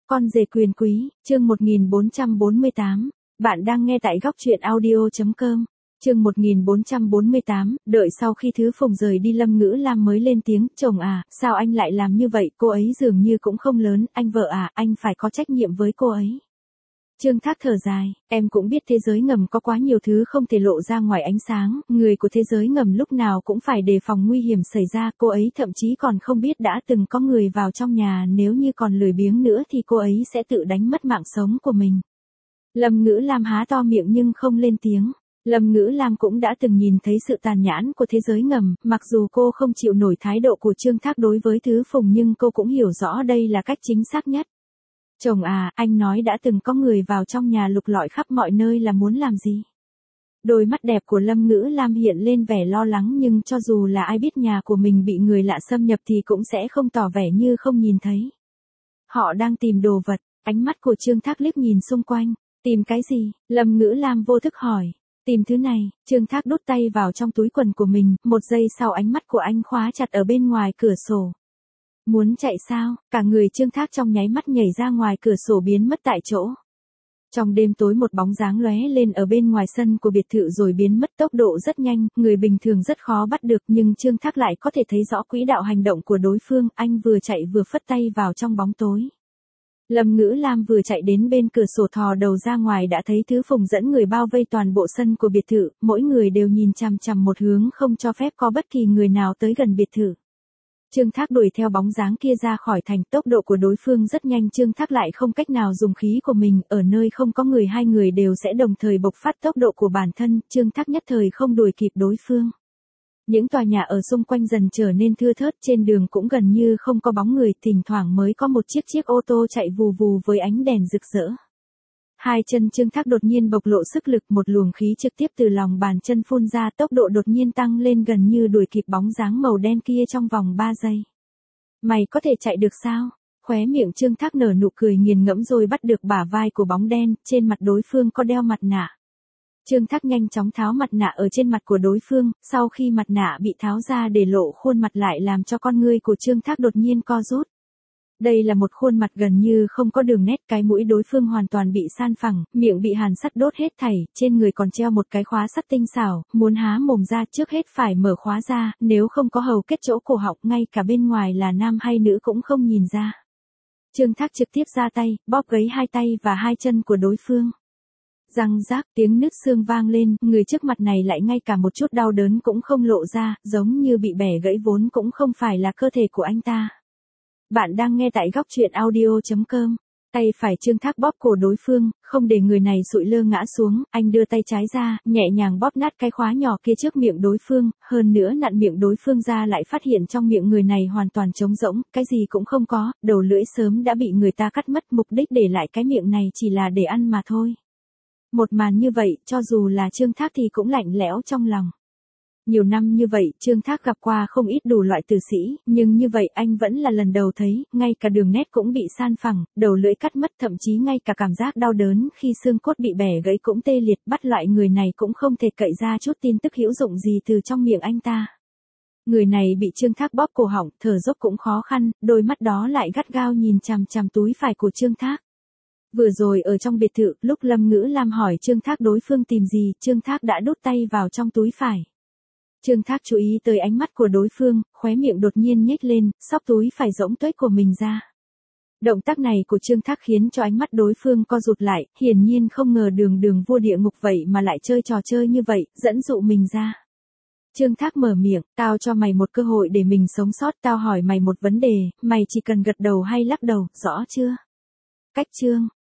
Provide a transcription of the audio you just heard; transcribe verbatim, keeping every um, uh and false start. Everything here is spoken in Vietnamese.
Con rể quyền quý, chương một nghìn bốn trăm bốn mươi tám. Bạn đang nghe tại góc truyện audio.com. Chương một nghìn bốn trăm bốn mươi tám, đợi sau khi Thứ Phùng rời đi Lâm Ngữ Lam mới lên tiếng, chồng à, sao anh lại làm như vậy, cô ấy dường như cũng không lớn, anh vợ à, anh phải có trách nhiệm với cô ấy. Trương Thác thở dài, em cũng biết thế giới ngầm có quá nhiều thứ không thể lộ ra ngoài ánh sáng, người của thế giới ngầm lúc nào cũng phải đề phòng nguy hiểm xảy ra, cô ấy thậm chí còn không biết đã từng có người vào trong nhà, nếu như còn lười biếng nữa thì cô ấy sẽ tự đánh mất mạng sống của mình. Lâm Ngữ Lam há to miệng nhưng không lên tiếng. Lâm Ngữ Lam cũng đã từng nhìn thấy sự tàn nhẫn của thế giới ngầm, mặc dù cô không chịu nổi thái độ của Trương Thác đối với Thứ Phùng nhưng cô cũng hiểu rõ đây là cách chính xác nhất. Chồng à, anh nói đã từng có người vào trong nhà lục lọi khắp mọi nơi là muốn làm gì? Đôi mắt đẹp của Lâm Ngữ Lam hiện lên vẻ lo lắng, nhưng cho dù là ai biết nhà của mình bị người lạ xâm nhập thì cũng sẽ không tỏ vẻ như không nhìn thấy. Họ đang tìm đồ vật, ánh mắt của Trương Thác liếc nhìn xung quanh. Tìm cái gì? Lâm Ngữ Lam vô thức hỏi. Tìm thứ này. Trương Thác đút tay vào trong túi quần của mình, một giây sau ánh mắt của anh khóa chặt ở bên ngoài cửa sổ. Muốn chạy sao? Cả người Trương Thác trong nháy mắt nhảy ra ngoài cửa sổ biến mất tại chỗ. Trong đêm tối một bóng dáng lóe lên ở bên ngoài sân của biệt thự rồi biến mất tốc độ rất nhanh, người bình thường rất khó bắt được nhưng Trương Thác lại có thể thấy rõ quỹ đạo hành động của đối phương, anh vừa chạy vừa phất tay vào trong bóng tối. Lâm Ngữ Lam vừa chạy đến bên cửa sổ thò đầu ra ngoài đã thấy Thứ Phùng dẫn người bao vây toàn bộ sân của biệt thự, mỗi người đều nhìn chằm chằm một hướng không cho phép có bất kỳ người nào tới gần biệt thự. Trương Thác đuổi theo bóng dáng kia ra khỏi thành, tốc độ của đối phương rất nhanh, Trương Thác lại không cách nào dùng khí của mình, ở nơi không có người hai người đều sẽ đồng thời bộc phát tốc độ của bản thân, Trương Thác nhất thời không đuổi kịp đối phương. Những tòa nhà ở xung quanh dần trở nên thưa thớt, trên đường cũng gần như không có bóng người, thỉnh thoảng mới có một chiếc chiếc ô tô chạy vù vù với ánh đèn rực rỡ. Hai chân Trương Thác đột nhiên bộc lộ sức lực, một luồng khí trực tiếp từ lòng bàn chân phun ra, tốc độ đột nhiên tăng lên gần như đuổi kịp bóng dáng màu đen kia trong vòng ba giây. Mày có thể chạy được sao? Khóe miệng Trương Thác nở nụ cười nghiền ngẫm rồi bắt được bả vai của bóng đen, trên mặt đối phương có đeo mặt nạ. Trương Thác nhanh chóng tháo mặt nạ ở trên mặt của đối phương, sau khi mặt nạ bị tháo ra để lộ khuôn mặt lại làm cho con ngươi của Trương Thác đột nhiên co rút. Đây là một khuôn mặt gần như không có đường nét, cái mũi đối phương hoàn toàn bị san phẳng, miệng bị hàn sắt đốt hết thảy, trên người còn treo một cái khóa sắt tinh xảo, muốn há mồm ra trước hết phải mở khóa ra, nếu không có hầu kết chỗ cổ họng, ngay cả bên ngoài là nam hay nữ cũng không nhìn ra. Trương Thác trực tiếp ra tay, bóp gấy hai tay và hai chân của đối phương. Răng rác, tiếng nứt xương vang lên, người trước mặt này lại ngay cả một chút đau đớn cũng không lộ ra, giống như bị bẻ gãy vốn cũng không phải là cơ thể của anh ta. Bạn đang nghe tại góc truyện audio.com. Tay phải Trương Thác bóp cổ đối phương, không để người này sụi lơ ngã xuống, anh đưa tay trái ra, nhẹ nhàng bóp nát cái khóa nhỏ kia trước miệng đối phương, hơn nữa nặn miệng đối phương ra lại phát hiện trong miệng người này hoàn toàn trống rỗng, cái gì cũng không có, đầu lưỡi sớm đã bị người ta cắt mất, mục đích để lại cái miệng này chỉ là để ăn mà thôi. Một màn như vậy, cho dù là Trương Thác thì cũng lạnh lẽo trong lòng. Nhiều năm như vậy, Trương Thác gặp qua không ít đủ loại tử sĩ, nhưng như vậy anh vẫn là lần đầu thấy, ngay cả đường nét cũng bị san phẳng, đầu lưỡi cắt mất, thậm chí ngay cả cảm giác đau đớn khi xương cốt bị bẻ gãy cũng tê liệt, bắt loại người này cũng không thể cậy ra chút tin tức hữu dụng gì từ trong miệng anh ta. Người này bị Trương Thác bóp cổ họng, thở dốc cũng khó khăn, đôi mắt đó lại gắt gao nhìn chằm chằm túi phải của Trương Thác. Vừa rồi ở trong biệt thự, lúc Lâm Ngữ Lam hỏi Trương Thác đối phương tìm gì, Trương Thác đã đút tay vào trong túi phải. Trương Thác chú ý tới ánh mắt của đối phương, khóe miệng đột nhiên nhếch lên, xóc túi phải rỗng tuếch của mình ra. Động tác này của Trương Thác khiến cho ánh mắt đối phương co rụt lại, hiển nhiên không ngờ đường đường vua địa ngục vậy mà lại chơi trò chơi như vậy, dẫn dụ mình ra. Trương Thác mở miệng, tao cho mày một cơ hội để mình sống sót, tao hỏi mày một vấn đề, mày chỉ cần gật đầu hay lắc đầu, rõ chưa? Cách chương,